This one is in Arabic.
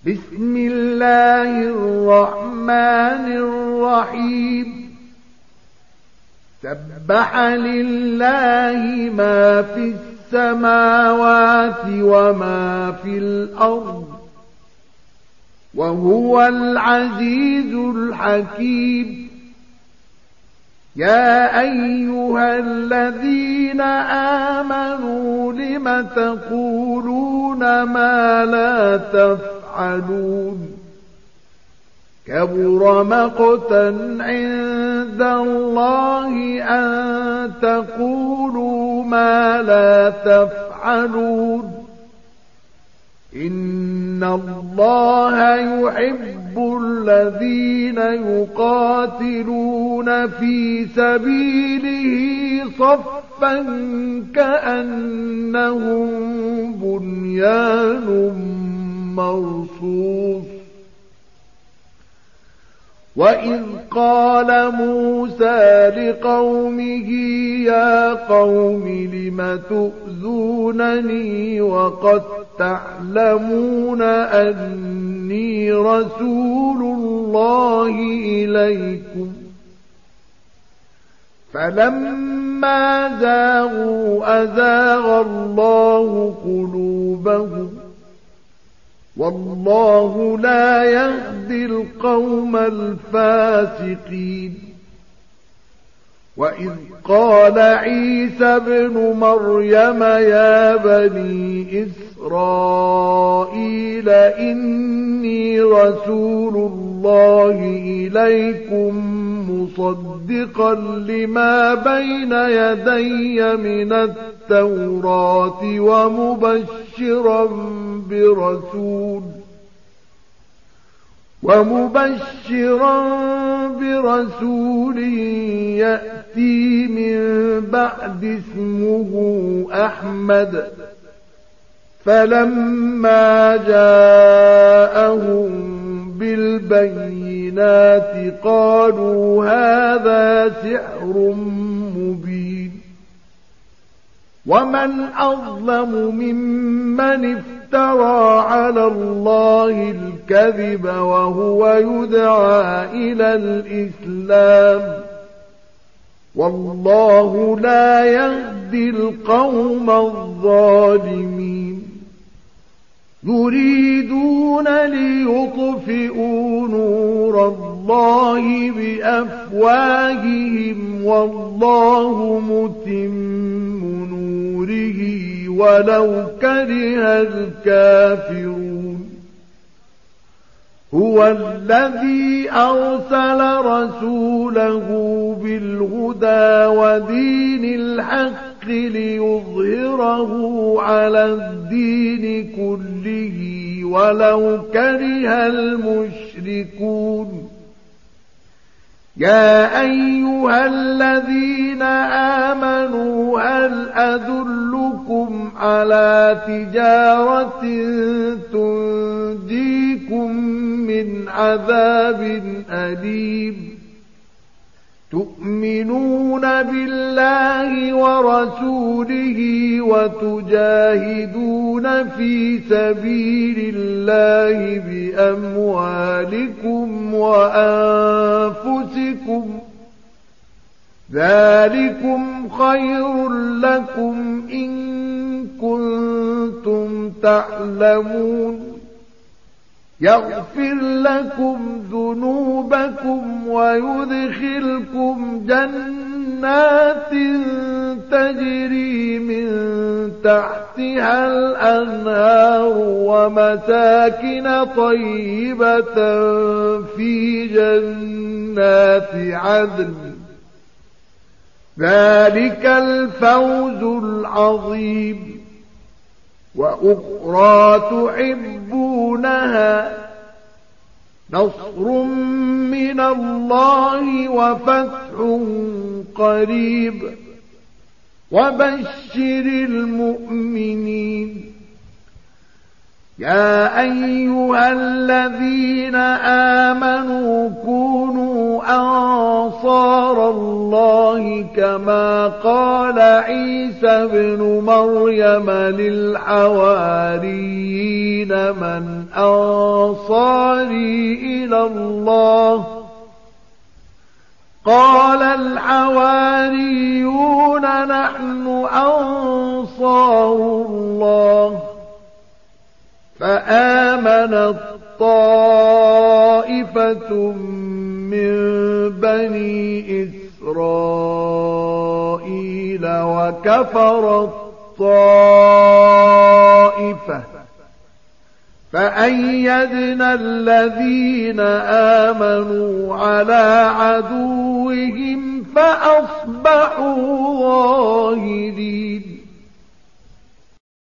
بسم الله الرحمن الرحيم سبح لله ما في السماوات وما في الأرض وهو العزيز الحكيم. يا أيها الذين آمنوا لم تقولون ما لا تفعلون كبر مقتا عند الله أن تقولوا ما لا تفعلون إن الله يحب الذين يقاتلون في سبيله صفا كأنهم بنيان مرصوص. وإذ قال موسى لقومه يا قوم لم تؤذونني وقد تعلمون أني رسول الله إليكم فلما زاغوا أزاغ الله قلوبهم والله لا يهدي القوم الفاسقين. وإذ قال عيسى ابن مريم يا بني إسرائيل إني رسول الله إليكم مصدقا لما بين يدي من التوراة ومبشرا برسول يأتي من بعد اسمه أحمد. فلما جاءهم بالبينات قالوا هذا سحر مبين. ومن أظلم ممن افترى على الله الكذب وهو يدعى إلى الإسلام والله لا يهدي القوم الظالمين. يريدون ليطفئوا نور الله بأفواههم والله متم نوره ولو كره الكافرون. هو الذي أرسل رسوله بالهدى ودين الحق ليظهره على الدين كله ولو كره المشركون. يا أيها الذين آمنوا هل أدلكم على تجارة تنجيكم من عذاب أليم تؤمنون بالله ورسوله وتجاهدون في سبيل الله بأموالكم وأنفسكم ذلكم خير لكم إن كنتم تعلمون. يغفر لكم ذنوبكم ويدخلكم جنات تجري من تحتها الأنهار ومساكن طيبة في جنات عدن ذلك الفوز العظيم. وأخرى تحبونها نصر من الله وفتح قريب وبشر المؤمنين. يا أيها الذين آمنوا كونوا أنصار أنصار الله كما قال عيسى بن مريم للحواريين من أنصاري إلى الله قال الحواريون نحن أنصار الله فآمنت طائفة من بني إسرائيل وكفرت طائفة فأيدنا الذين آمنوا على عدوهم فأصبحوا ظاهرين